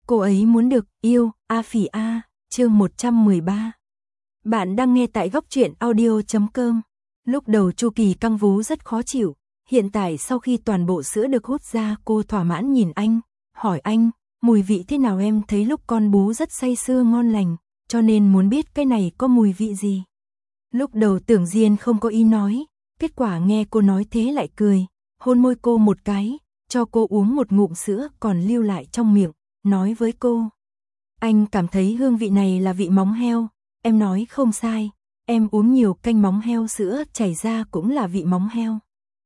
Cô ấy muốn được yêu, A Phỉ A, chương 113. Bạn đang nghe tại góc truyện audio.com. Lúc đầu Chu Kỳ căng vú rất khó chịu, hiện tại sau khi toàn bộ sữa được hút ra, cô thỏa mãn nhìn anh, hỏi anh, mùi vị thế nào? Em thấy lúc con bú rất say sưa ngon lành, cho nên muốn biết cái này có mùi vị gì. Lúc đầu Tưởng Diên không có ý nói, kết quả nghe cô nói thế lại cười, hôn môi cô một cái, cho cô uống một ngụm sữa còn lưu lại trong miệng, nói với cô. Anh cảm thấy hương vị này là vị móng heo, em nói không sai, em uống nhiều canh móng heo, sữa chảy ra cũng là vị móng heo.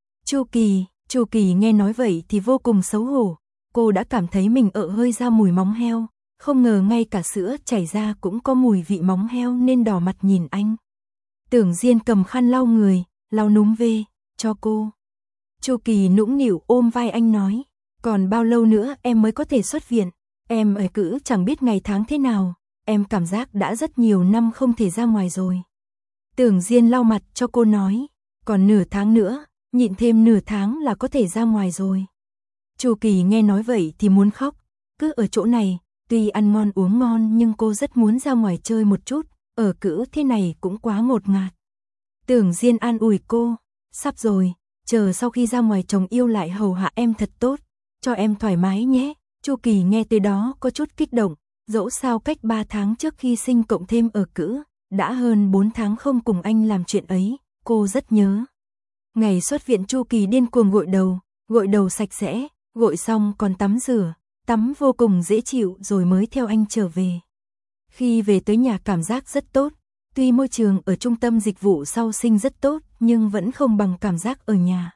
Chu Kỳ nghe nói vậy thì vô cùng xấu hổ, cô đã cảm thấy mình hơi ra mùi móng heo, không ngờ ngay cả sữa chảy ra cũng có mùi vị móng heo nên đỏ mặt nhìn anh. Tưởng Diên cầm khăn lau người, lau núm về, cho cô. Chu Kỳ nũng nịu ôm vai anh nói, còn bao lâu nữa em mới có thể xuất viện, em ở cữ chẳng biết ngày tháng thế nào, em cảm giác đã rất nhiều năm không thể ra ngoài rồi. Tưởng Diên lau mặt cho cô nói, còn nửa tháng nữa, nhịn thêm nửa tháng là có thể ra ngoài rồi. Chu Kỳ nghe nói vậy thì muốn khóc, cứ ở chỗ này, tuy ăn ngon uống ngon nhưng cô rất muốn ra ngoài chơi một chút, ở cữ thế này cũng quá ngột ngạt. Tưởng Diên an ủi cô, sắp rồi, chờ sau khi ra ngoài chồng yêu lại hầu hạ em thật tốt, cho em thoải mái nhé. Chu Kỳ nghe tới đó có chút kích động, dẫu sao cách 3 tháng trước khi sinh cộng thêm ở cữ, đã hơn 4 tháng không cùng anh làm chuyện ấy, cô rất nhớ. Ngày xuất viện Chu Kỳ điên cuồng gội đầu sạch sẽ, gội xong còn tắm rửa, tắm vô cùng dễ chịu rồi mới theo anh trở về. Khi về tới nhà cảm giác rất tốt, tuy môi trường ở trung tâm dịch vụ sau sinh rất tốt nhưng vẫn không bằng cảm giác ở nhà.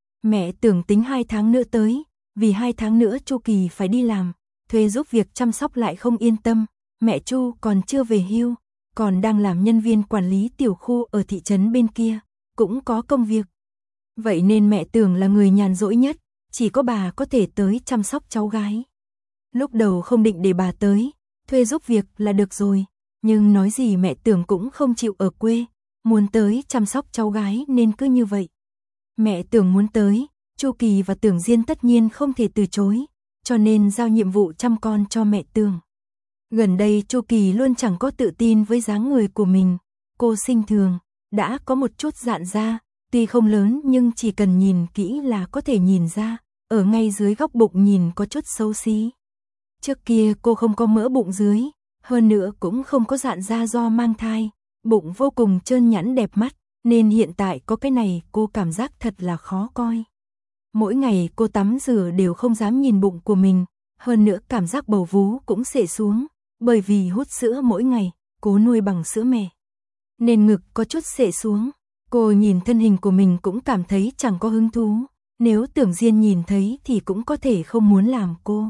Mẹ Tưởng tính 2 tháng nữa tới, vì 2 tháng nữa Chu Kỳ phải đi làm, thuê giúp việc chăm sóc lại không yên tâm, mẹ Chu còn chưa về hưu, còn đang làm nhân viên quản lý tiểu khu ở thị trấn bên kia, cũng có công việc. Vậy nên mẹ Tưởng là người nhàn rỗi nhất, chỉ có bà có thể tới chăm sóc cháu gái. Lúc đầu không định để bà tới, thuê giúp việc là được rồi, nhưng nói gì mẹ Tưởng cũng không chịu ở quê, muốn tới chăm sóc cháu gái nên cứ như vậy. Mẹ Tưởng muốn tới, Chu Kỳ và Tưởng Diên tất nhiên không thể từ chối, cho nên giao nhiệm vụ chăm con cho mẹ Tưởng. Gần đây Chu Kỳ luôn chẳng có tự tin với dáng người của mình, cô sinh thường, đã có một chút dạn da, tuy không lớn nhưng chỉ cần nhìn kỹ là có thể nhìn ra, ở ngay dưới góc bụng nhìn có chút xấu xí. Trước kia cô không có mỡ bụng dưới, hơn nữa cũng không có dạn da do mang thai, bụng vô cùng trơn nhẵn đẹp mắt, nên hiện tại có cái này cô cảm giác thật là khó coi. Mỗi ngày cô tắm rửa đều không dám nhìn bụng của mình, hơn nữa cảm giác bầu vú cũng xệ xuống, bởi vì hút sữa mỗi ngày, cố nuôi bằng sữa mẹ. Nên ngực có chút xệ xuống, cô nhìn thân hình của mình cũng cảm thấy chẳng có hứng thú, nếu Tưởng Diên nhìn thấy thì cũng có thể không muốn làm cô.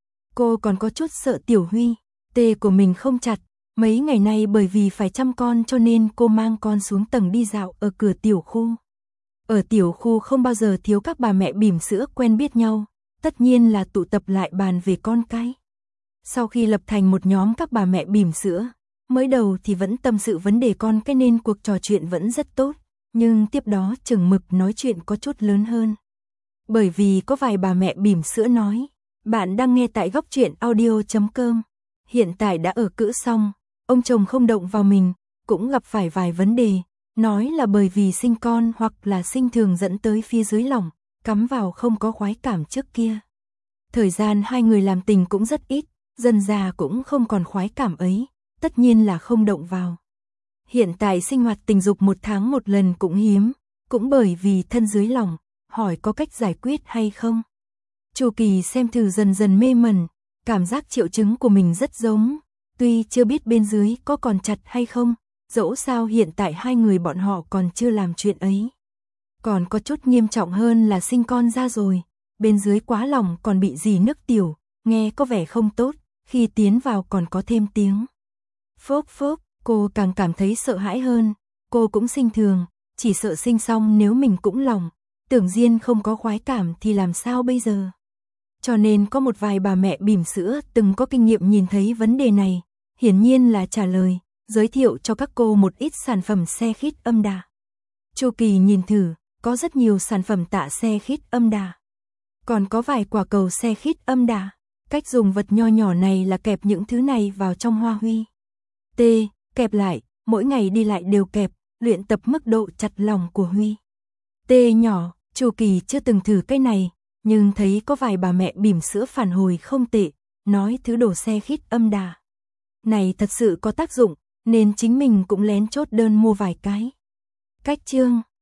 Cô còn có chút sợ Tiểu Huy, tê của mình không chặt, mấy ngày nay bởi vì phải chăm con cho nên cô mang con xuống tầng đi dạo ở cửa tiểu khu. Ở tiểu khu không bao giờ thiếu các bà mẹ bỉm sữa quen biết nhau, tất nhiên là tụ tập lại bàn về con cái. Sau khi lập thành một nhóm các bà mẹ bỉm sữa, mới đầu thì vẫn tâm sự vấn đề con cái nên cuộc trò chuyện vẫn rất tốt, nhưng tiếp đó chừng mực nói chuyện có chút lớn hơn. Bởi vì có vài bà mẹ bỉm sữa nói, bạn đang nghe tại góc truyện audio.com, hiện tại đã ở cữ xong, ông chồng không động vào mình, cũng gặp phải vài vấn đề, nói là bởi vì sinh con hoặc là sinh thường dẫn tới phía dưới lỏng, cắm vào không có khoái cảm trước kia. Thời gian hai người làm tình cũng rất ít, dần già cũng không còn khoái cảm ấy, tất nhiên là không động vào. Hiện tại sinh hoạt tình dục 1 tháng một lần cũng hiếm, cũng bởi vì thân dưới lỏng, hỏi có cách giải quyết hay không. Chu Kỳ xem thử dần dần mê mẩn, cảm giác triệu chứng của mình rất giống, tuy chưa biết bên dưới có còn chặt hay không, dẫu sao hiện tại hai người bọn họ còn chưa làm chuyện ấy. Còn có chút nghiêm trọng hơn là sinh con ra rồi, bên dưới quá lỏng còn bị rỉ nước tiểu, nghe có vẻ không tốt, khi tiến vào còn có thêm tiếng phốc phốc, cô càng cảm thấy sợ hãi hơn, cô cũng sinh thường, chỉ sợ sinh xong nếu mình cũng lỏng, Tưởng Diên không có khoái cảm thì làm sao bây giờ. Cho nên có một vài bà mẹ bỉm sữa từng có kinh nghiệm nhìn thấy vấn đề này, hiển nhiên là trả lời, giới thiệu cho các cô một ít sản phẩm xe khít âm đà. Chu Kỳ nhìn thử, có rất nhiều sản phẩm tạ xe khít âm đà. Còn có vài quả cầu xe khít âm đà, Cách dùng vật nho nhỏ này là kẹp những thứ này vào trong hoa huy. T. Kẹp lại, mỗi ngày đi lại đều kẹp, luyện tập mức độ chặt lòng của Huy. T nhỏ, Chu Kỳ chưa từng thử cái này, nhưng thấy có vài bà mẹ bỉm sữa phản hồi không tệ, nói thứ đồ xe khít âm đà này thật sự có tác dụng, nên chính mình cũng lén chốt đơn mua vài cái. Cách chương